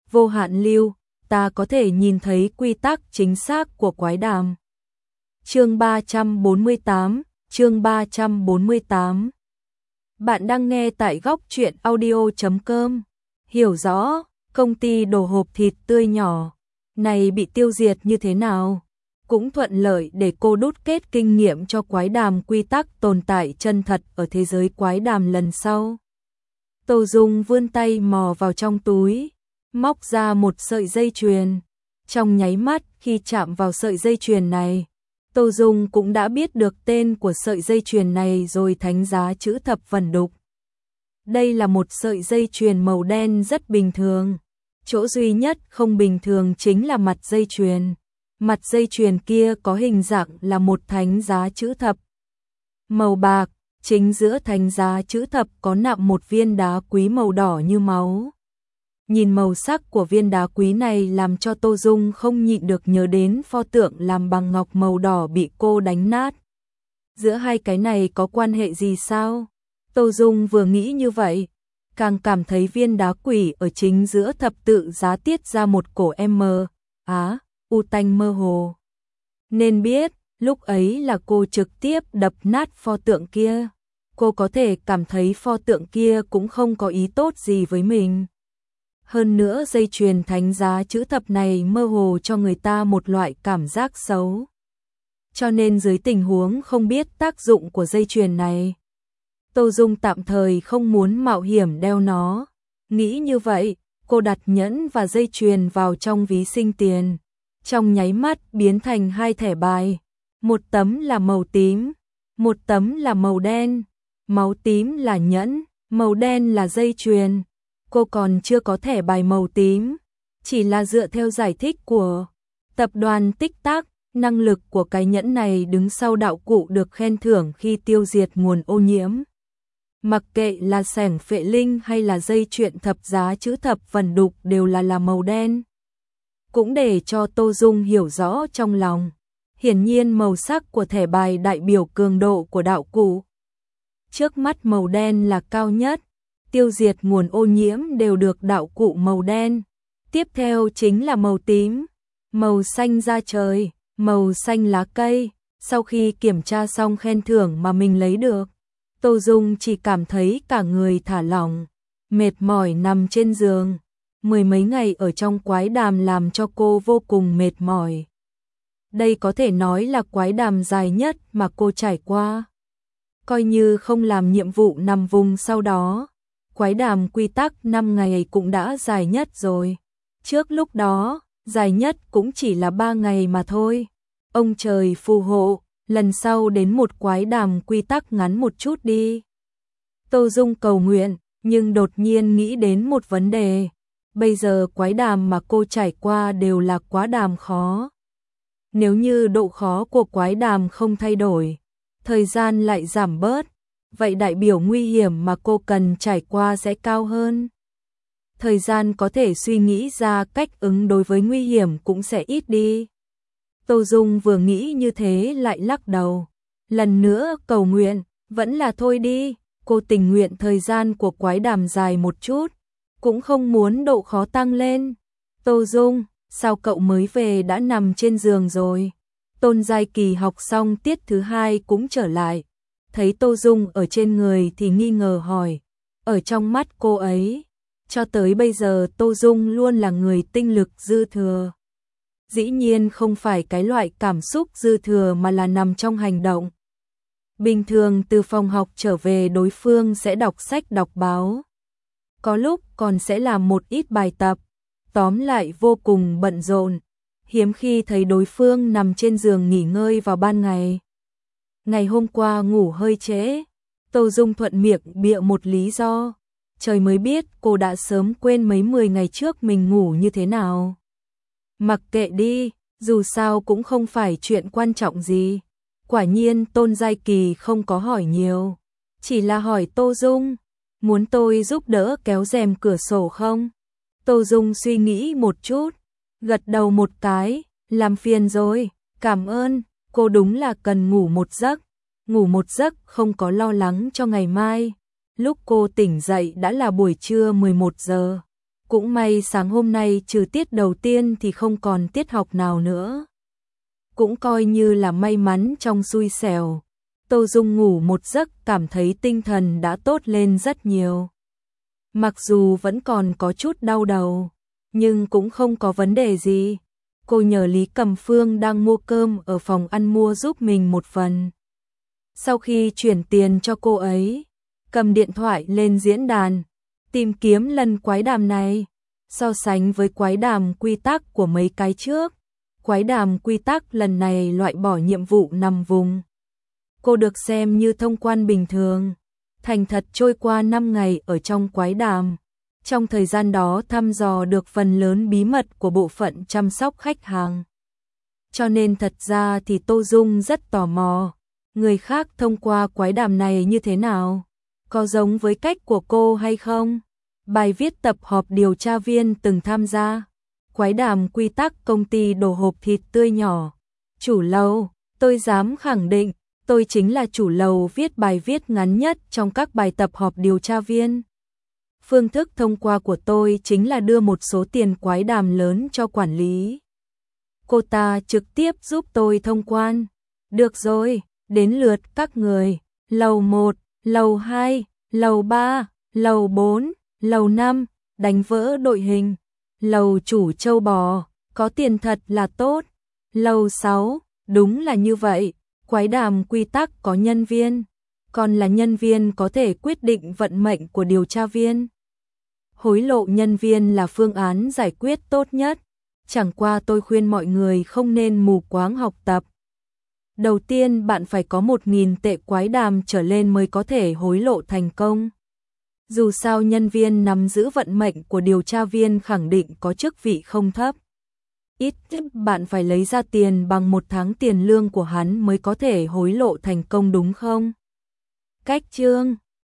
vô hạn lưu, ta có thể nhìn thấy quy tắc chính xác của quái đàm. Chương 348, chương 348. Bạn đang nghe tại góc truyện audio.com. Hiểu rõ, công ty đồ hộp thịt tươi nhỏ này bị tiêu diệt như thế nào? Cũng thuận lợi để cô đúc kết kinh nghiệm cho quái đàm quy tắc tồn tại chân thật ở thế giới quái đàm lần sau. Tô Dung vươn tay mò vào trong túi, móc ra một sợi dây chuyền. Trong nháy mắt khi chạm vào sợi dây chuyền này, Tô Dung cũng đã biết được tên của sợi dây chuyền này rồi. Thánh giá chữ thập vẩn đục. Đây là một sợi dây chuyền màu đen rất bình thường. Chỗ duy nhất không bình thường chính là mặt dây chuyền. Mặt dây chuyền kia có hình dạng là một thánh giá chữ thập màu bạc, chính giữa thánh giá chữ thập có nạm một viên đá quý màu đỏ như máu. Nhìn màu sắc của viên đá quý này làm cho Tô Dung không nhịn được nhớ đến pho tượng làm bằng ngọc màu đỏ bị cô đánh nát. Giữa hai cái này có quan hệ gì sao? Tô Dung vừa nghĩ như vậy, càng cảm thấy viên đá quỷ ở chính giữa thập tự giá tiết ra một cổ u tanh mơ hồ. Nên biết, lúc ấy là cô trực tiếp đập nát pho tượng kia. Cô có thể cảm thấy pho tượng kia cũng không có ý tốt gì với mình. Hơn nữa dây chuyền thánh giá chữ thập này mơ hồ cho người ta một loại cảm giác xấu. Cho nên dưới tình huống không biết tác dụng của dây chuyền này, Tô Dung tạm thời không muốn mạo hiểm đeo nó. Nghĩ như vậy, cô đặt nhẫn và dây chuyền vào trong ví sinh tiền. Trong nháy mắt biến thành hai thẻ bài. Một tấm là màu tím, một tấm là màu đen. Máu tím là nhẫn, màu đen là dây chuyền. Cô còn chưa có thẻ bài màu tím. Chỉ là dựa theo giải thích của tập đoàn Tích Tắc, năng lực của cái nhẫn này đứng sau đạo cụ được khen thưởng khi tiêu diệt nguồn ô nhiễm. Mặc kệ là sẻng phệ linh hay là dây chuyền thập giá chữ thập vẩn đục đều là màu đen. Cũng để cho Tô Dung hiểu rõ trong lòng. Hiển nhiên màu sắc của thẻ bài đại biểu cường độ của đạo cụ. Trước mắt màu đen là cao nhất, tiêu diệt nguồn ô nhiễm đều được đạo cụ màu đen. Tiếp theo chính là màu tím, màu xanh da trời, màu xanh lá cây. Sau khi kiểm tra xong khen thưởng mà mình lấy được, Tô Dung chỉ cảm thấy cả người thả lỏng, mệt mỏi nằm trên giường. Mười mấy ngày ở trong quái đàm làm cho cô vô cùng mệt mỏi. Đây có thể nói là quái đàm dài nhất mà cô trải qua. Coi như không làm nhiệm vụ nằm vùng sau đó, quái đàm quy tắc 5 ngày cũng đã dài nhất rồi. Trước lúc đó, dài nhất cũng chỉ là 3 ngày mà thôi. Ông trời phù hộ, lần sau đến một quái đàm quy tắc ngắn một chút đi. Tô Dung cầu nguyện, nhưng đột nhiên nghĩ đến một vấn đề. Bây giờ quái đàm mà cô trải qua đều là quá đàm khó. Nếu như độ khó của quái đàm không thay đổi, thời gian lại giảm bớt, vậy đại biểu nguy hiểm mà cô cần trải qua sẽ cao hơn. Thời gian có thể suy nghĩ ra cách ứng đối với nguy hiểm cũng sẽ ít đi. Tô Dung vừa nghĩ như thế lại lắc đầu. Lần nữa cầu nguyện, vẫn là thôi đi, cô tình nguyện thời gian của quái đàm dài một chút, cũng không muốn độ khó tăng lên. Tô Dung, sao cậu mới về đã nằm trên giường rồi? Tôn Giai Kỳ học xong tiết thứ 2 cũng trở lại. Thấy Tô Dung ở trên người thì nghi ngờ hỏi. Ở trong mắt cô ấy, cho tới bây giờ Tô Dung luôn là người tinh lực dư thừa. Dĩ nhiên không phải cái loại cảm xúc dư thừa mà là nằm trong hành động. Bình thường từ phòng học trở về đối phương sẽ đọc sách đọc báo. Có lúc còn sẽ làm một ít bài tập. Tóm lại vô cùng bận rộn. Hiếm khi thấy đối phương nằm trên giường nghỉ ngơi vào ban ngày. Ngày hôm qua ngủ hơi trễ, Tô Dung thuận miệng bịa một lý do. Trời mới biết cô đã sớm quên mấy 10 ngày trước mình ngủ như thế nào. Mặc kệ đi, dù sao cũng không phải chuyện quan trọng gì. Quả nhiên Tôn Giai Kỳ không có hỏi nhiều, chỉ là hỏi Tô Dung, muốn tôi giúp đỡ kéo rèm cửa sổ không? Tô Dung suy nghĩ một chút, gật đầu một cái, làm phiền rồi, cảm ơn, cô đúng là cần ngủ một giấc không có lo lắng cho ngày mai. Lúc cô tỉnh dậy đã là buổi trưa 11 giờ. Cũng may sáng hôm nay trừ tiết đầu tiên thì không còn tiết học nào nữa. Cũng coi như là may mắn trong xui xẻo. Tô Dung ngủ một giấc cảm thấy tinh thần đã tốt lên rất nhiều. Mặc dù vẫn còn có chút đau đầu, nhưng cũng không có vấn đề gì. Cô nhờ Lý Cầm Phương đang mua cơm ở phòng ăn mua giúp mình một phần. Sau khi chuyển tiền cho cô ấy, cầm điện thoại lên diễn đàn, tìm kiếm lần quái đàm này. So sánh với quái đàm quy tắc của mấy cái trước, quái đàm quy tắc lần này loại bỏ nhiệm vụ nằm vùng. Cô được xem như thông quan bình thường, thành thật trôi qua 5 ngày ở trong quái đàm. Trong thời gian đó thăm dò được phần lớn bí mật của bộ phận chăm sóc khách hàng. Cho nên thật ra thì Tô Dung rất tò mò, người khác thông qua quái đàm này như thế nào? Có giống với cách của cô hay không? Bài viết tập họp điều tra viên từng tham gia. Quái đàm quy tắc công ty đồ hộp thịt tươi nhỏ. Chủ lầu, tôi dám khẳng định, tôi chính là chủ lầu viết bài viết ngắn nhất trong các bài tập họp điều tra viên. Phương thức thông qua của tôi chính là đưa một số tiền quái đàm lớn cho quản lý. Cô ta trực tiếp giúp tôi thông quan. Được rồi, đến lượt các người. Lầu 1, lầu 2, lầu 3, lầu 4, lầu 5, đánh vỡ đội hình. Lầu chủ châu bò, có tiền thật là tốt. Lầu 6, đúng là như vậy. Quái đàm quy tắc có nhân viên, còn là nhân viên có thể quyết định vận mệnh của điều tra viên. Hối lộ nhân viên là phương án giải quyết tốt nhất. Chẳng qua tôi khuyên mọi người không nên mù quáng học tập. Đầu tiên bạn phải có 1.000 tệ quái đàm trở lên mới có thể hối lộ thành công. Dù sao nhân viên nắm giữ vận mệnh của điều tra viên khẳng định có chức vị không thấp. Ít nhất bạn phải lấy ra tiền bằng 1 tháng tiền lương của hắn mới có thể hối lộ thành công đúng không? Cách chương